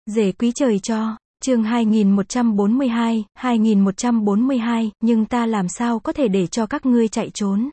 Rể quý trời cho, chương 2142, nhưng ta làm sao có thể để cho các ngươi chạy trốn.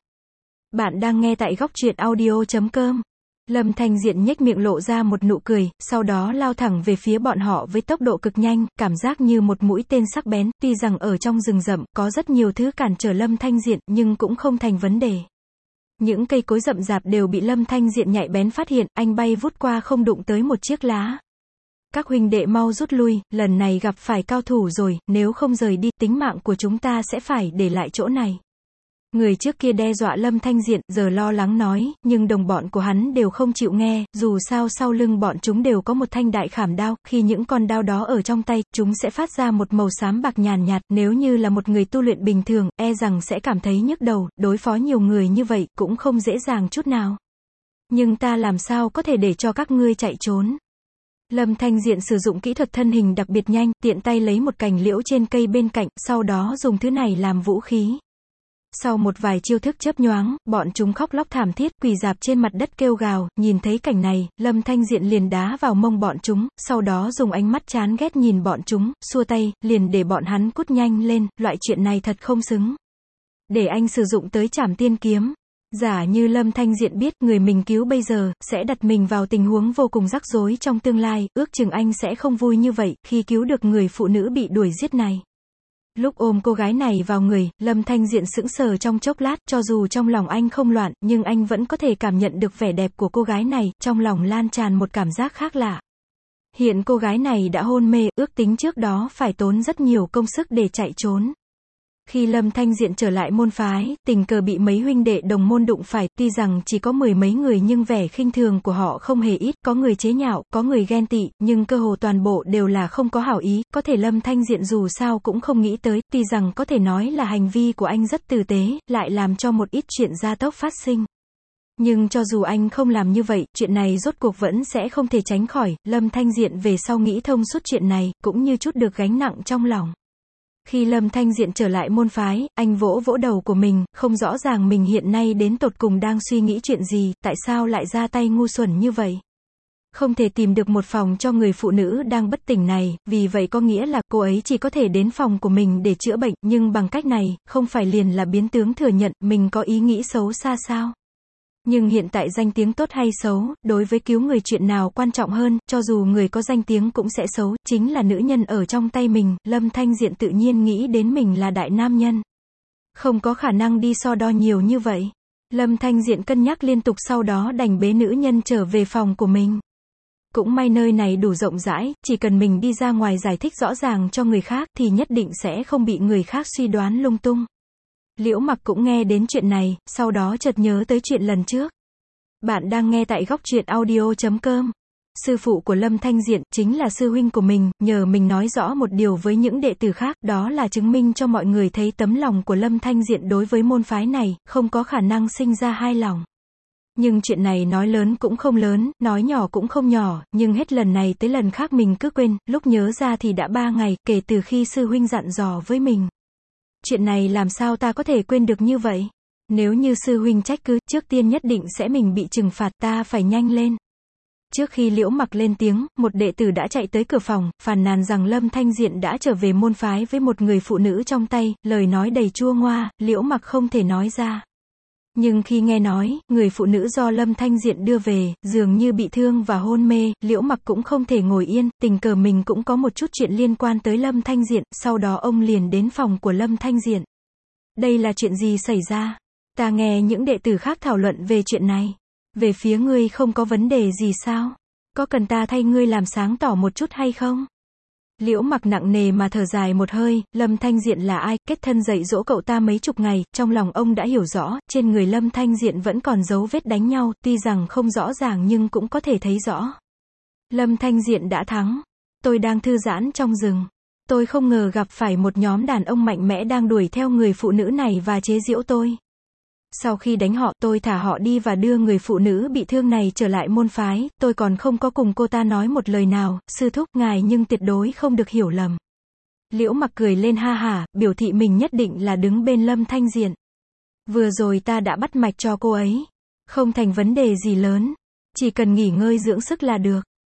Bạn đang nghe tại góc truyện audio.com. Lâm Thanh Diện nhếch miệng lộ ra một nụ cười, sau đó lao thẳng về phía bọn họ với tốc độ cực nhanh, cảm giác như một mũi tên sắc bén. Tuy rằng ở trong rừng rậm, có rất nhiều thứ cản trở Lâm Thanh Diện, nhưng cũng không thành vấn đề. Những cây cối rậm rạp đều bị Lâm Thanh Diện nhạy bén phát hiện, anh bay vút qua không đụng tới một chiếc lá. Các huynh đệ mau rút lui, lần này gặp phải cao thủ rồi, nếu không rời đi, tính mạng của chúng ta sẽ phải để lại chỗ này. Người trước kia đe dọa Lâm Thanh Diện, giờ lo lắng nói, nhưng đồng bọn của hắn đều không chịu nghe, dù sao sau lưng bọn chúng đều có một thanh đại khảm đao, khi những con đao đó ở trong tay, chúng sẽ phát ra một màu xám bạc nhàn nhạt, nếu như là một người tu luyện bình thường, e rằng sẽ cảm thấy nhức đầu, đối phó nhiều người như vậy, cũng không dễ dàng chút nào. Nhưng ta làm sao có thể để cho các ngươi chạy trốn. Lâm Thanh Diện sử dụng kỹ thuật thân hình đặc biệt nhanh, tiện tay lấy một cành liễu trên cây bên cạnh, sau đó dùng thứ này làm vũ khí. Sau một vài chiêu thức chớp nhoáng, bọn chúng khóc lóc thảm thiết, quỳ rạp trên mặt đất kêu gào, nhìn thấy cảnh này, Lâm Thanh Diện liền đá vào mông bọn chúng, sau đó dùng ánh mắt chán ghét nhìn bọn chúng, xua tay, liền để bọn hắn cút nhanh lên, loại chuyện này thật không xứng. Để anh sử dụng tới Trảm Tiên Kiếm. Giả như Lâm Thanh Diện biết, người mình cứu bây giờ, sẽ đặt mình vào tình huống vô cùng rắc rối trong tương lai, ước chừng anh sẽ không vui như vậy, khi cứu được người phụ nữ bị đuổi giết này. Lúc ôm cô gái này vào người, Lâm Thanh Diện sững sờ trong chốc lát, cho dù trong lòng anh không loạn, nhưng anh vẫn có thể cảm nhận được vẻ đẹp của cô gái này, trong lòng lan tràn một cảm giác khác lạ. Hiện cô gái này đã hôn mê, ước tính trước đó phải tốn rất nhiều công sức để chạy trốn. Khi Lâm Thanh Diện trở lại môn phái, tình cờ bị mấy huynh đệ đồng môn đụng phải, tuy rằng chỉ có 10 mấy người nhưng vẻ khinh thường của họ không hề ít, có người chế nhạo, có người ghen tị, nhưng cơ hồ toàn bộ đều là không có hảo ý, có thể Lâm Thanh Diện dù sao cũng không nghĩ tới, tuy rằng có thể nói là hành vi của anh rất tử tế, lại làm cho một ít chuyện gia tốc phát sinh. Nhưng cho dù anh không làm như vậy, chuyện này rốt cuộc vẫn sẽ không thể tránh khỏi, Lâm Thanh Diện về sau nghĩ thông suốt chuyện này, cũng như chút được gánh nặng trong lòng. Khi Lâm Thanh Diện trở lại môn phái, anh vỗ vỗ đầu của mình, không rõ ràng mình hiện nay đến tột cùng đang suy nghĩ chuyện gì, tại sao lại ra tay ngu xuẩn như vậy. Không thể tìm được một phòng cho người phụ nữ đang bất tỉnh này, vì vậy có nghĩa là cô ấy chỉ có thể đến phòng của mình để chữa bệnh, nhưng bằng cách này, không phải liền là biến tướng thừa nhận mình có ý nghĩ xấu xa sao. Nhưng hiện tại danh tiếng tốt hay xấu, đối với cứu người chuyện nào quan trọng hơn, cho dù người có danh tiếng cũng sẽ xấu, chính là nữ nhân ở trong tay mình, Lâm Thanh Diện tự nhiên nghĩ đến mình là đại nam nhân. Không có khả năng đi so đo nhiều như vậy. Lâm Thanh Diện cân nhắc liên tục sau đó đành bế nữ nhân trở về phòng của mình. Cũng may nơi này đủ rộng rãi, chỉ cần mình đi ra ngoài giải thích rõ ràng cho người khác thì nhất định sẽ không bị người khác suy đoán lung tung. Liễu Mặc cũng nghe đến chuyện này, sau đó chợt nhớ tới chuyện lần trước. Bạn đang nghe tại góc truyện audio.com. Sư phụ của Lâm Thanh Diện, chính là sư huynh của mình, nhờ mình nói rõ một điều với những đệ tử khác, đó là chứng minh cho mọi người thấy tấm lòng của Lâm Thanh Diện đối với môn phái này, không có khả năng sinh ra hai lòng. Nhưng chuyện này nói lớn cũng không lớn, nói nhỏ cũng không nhỏ, nhưng hết lần này tới lần khác mình cứ quên, lúc nhớ ra thì đã 3 ngày, kể từ khi sư huynh dặn dò với mình. Chuyện này làm sao ta có thể quên được như vậy? Nếu như sư huynh trách cứ, trước tiên nhất định sẽ mình bị trừng phạt, ta phải nhanh lên. Trước khi Liễu Mặc lên tiếng, một đệ tử đã chạy tới cửa phòng, phàn nàn rằng Lâm Thanh Diện đã trở về môn phái với một người phụ nữ trong tay, lời nói đầy chua ngoa, Liễu Mặc không thể nói ra. Nhưng khi nghe nói, người phụ nữ do Lâm Thanh Diện đưa về, dường như bị thương và hôn mê, Liễu Mặc cũng không thể ngồi yên, tình cờ mình cũng có một chút chuyện liên quan tới Lâm Thanh Diện, sau đó ông liền đến phòng của Lâm Thanh Diện. Đây là chuyện gì xảy ra? Ta nghe những đệ tử khác thảo luận về chuyện này. Về phía ngươi không có vấn đề gì sao? Có cần ta thay ngươi làm sáng tỏ một chút hay không? Liễu Mặc nặng nề mà thở dài một hơi, Lâm Thanh Diện là ai, kết thân dạy dỗ cậu ta mấy chục ngày, trong lòng ông đã hiểu rõ, trên người Lâm Thanh Diện vẫn còn dấu vết đánh nhau, tuy rằng không rõ ràng nhưng cũng có thể thấy rõ. Lâm Thanh Diện đã thắng. Tôi đang thư giãn trong rừng. Tôi không ngờ gặp phải một nhóm đàn ông mạnh mẽ đang đuổi theo người phụ nữ này và chế giễu tôi. Sau khi đánh họ, tôi thả họ đi và đưa người phụ nữ bị thương này trở lại môn phái, tôi còn không có cùng cô ta nói một lời nào, sư thúc ngài nhưng tuyệt đối không được hiểu lầm. Liễu Mặc cười lên ha hả, biểu thị mình nhất định là đứng bên Lâm Thanh Diện. Vừa rồi ta đã bắt mạch cho cô ấy. Không thành vấn đề gì lớn. Chỉ cần nghỉ ngơi dưỡng sức là được.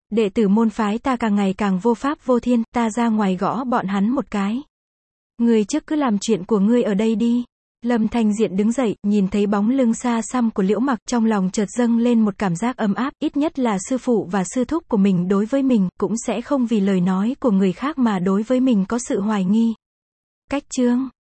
Đệ tử môn phái ta càng ngày càng vô pháp vô thiên, ta ra ngoài gõ bọn hắn một cái. Ngươi trước cứ làm chuyện của ngươi ở đây đi. Lâm Thanh Diện đứng dậy, nhìn thấy bóng lưng xa xăm của Liễu Mặc, trong lòng chợt dâng lên một cảm giác ấm áp, ít nhất là sư phụ và sư thúc của mình đối với mình, cũng sẽ không vì lời nói của người khác mà đối với mình có sự hoài nghi. Cách chương